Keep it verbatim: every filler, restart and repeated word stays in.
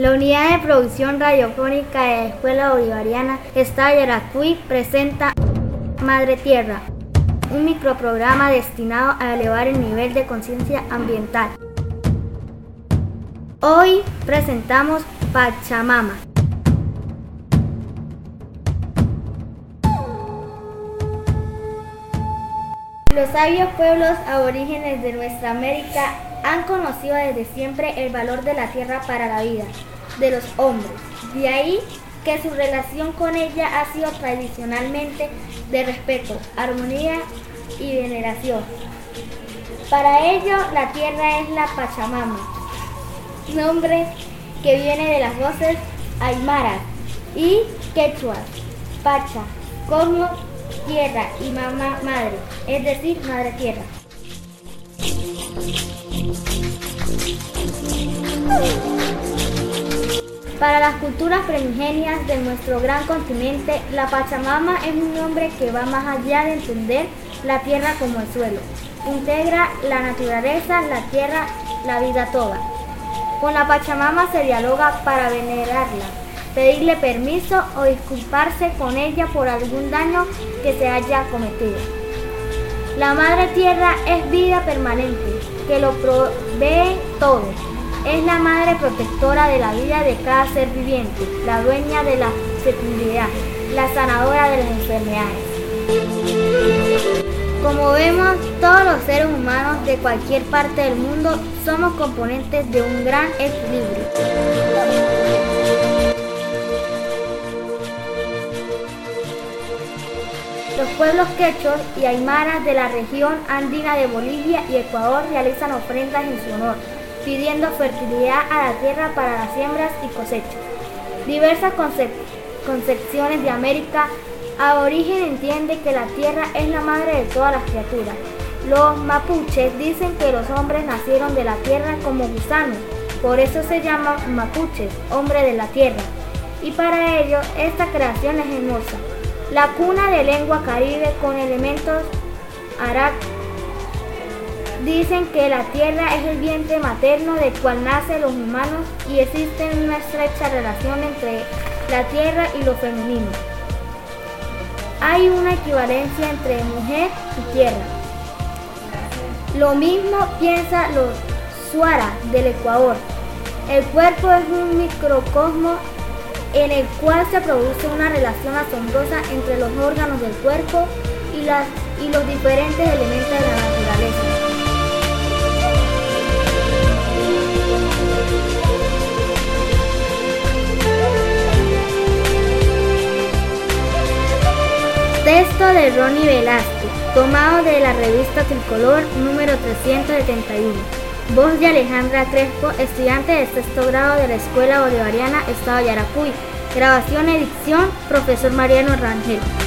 La unidad de producción radiofónica de la Escuela Bolivariana Estado Yaracuy presenta Madre Tierra, un microprograma destinado a elevar el nivel de conciencia ambiental. Hoy presentamos Pachamama. Los sabios pueblos aborígenes de nuestra América han conocido desde siempre el valor de la tierra para la vida de los hombres. De ahí que su relación con ella ha sido tradicionalmente de respeto, armonía y veneración. Para ello, la tierra es la Pachamama, nombre que viene de las voces aymaras y quechuas, Pacha, cosmos, tierra y mamá, madre, es decir, madre tierra. Para las culturas primigenias de nuestro gran continente, la Pachamama es un nombre que va más allá de entender la tierra como el suelo. Integra la naturaleza, la tierra, la vida toda. Con la Pachamama se dialoga para venerarla, pedirle permiso o disculparse con ella por algún daño que se haya cometido. La Madre Tierra es vida permanente, que lo provee todo. Es la madre protectora de la vida de cada ser viviente, la dueña de la fecundidad, la sanadora de las enfermedades. Como vemos, todos los seres humanos de cualquier parte del mundo somos componentes de un gran equilibrio. Los pueblos quechos y aymaras de la región andina de Bolivia y Ecuador realizan ofrendas en su honor, pidiendo fertilidad a la tierra para las siembras y cosechas. Diversas concep- concepciones de América aborigen entienden que la tierra es la madre de todas las criaturas. Los mapuches dicen que los hombres nacieron de la tierra como gusanos, por eso se llaman mapuches, hombre de la tierra. Y para ello, esta creación es hermosa. La cuna de lengua caribe con elementos arak. Dicen que la tierra es el vientre materno del cual nacen los humanos y existe una estrecha relación entre la tierra y lo femenino. Hay una equivalencia entre mujer y tierra. Lo mismo piensan los Suara del Ecuador. El cuerpo es un microcosmo en el cual se produce una relación asombrosa entre los órganos del cuerpo y, las, y los diferentes elementos de la naturaleza. Texto de Ronnie Velázquez, tomado de la revista Tricolor número trescientos setenta y uno. Voz de Alejandra Crespo, estudiante de sexto grado de la Escuela Bolivariana Estado Yaracuy. Grabación, edición, profesor Mariano Rangel.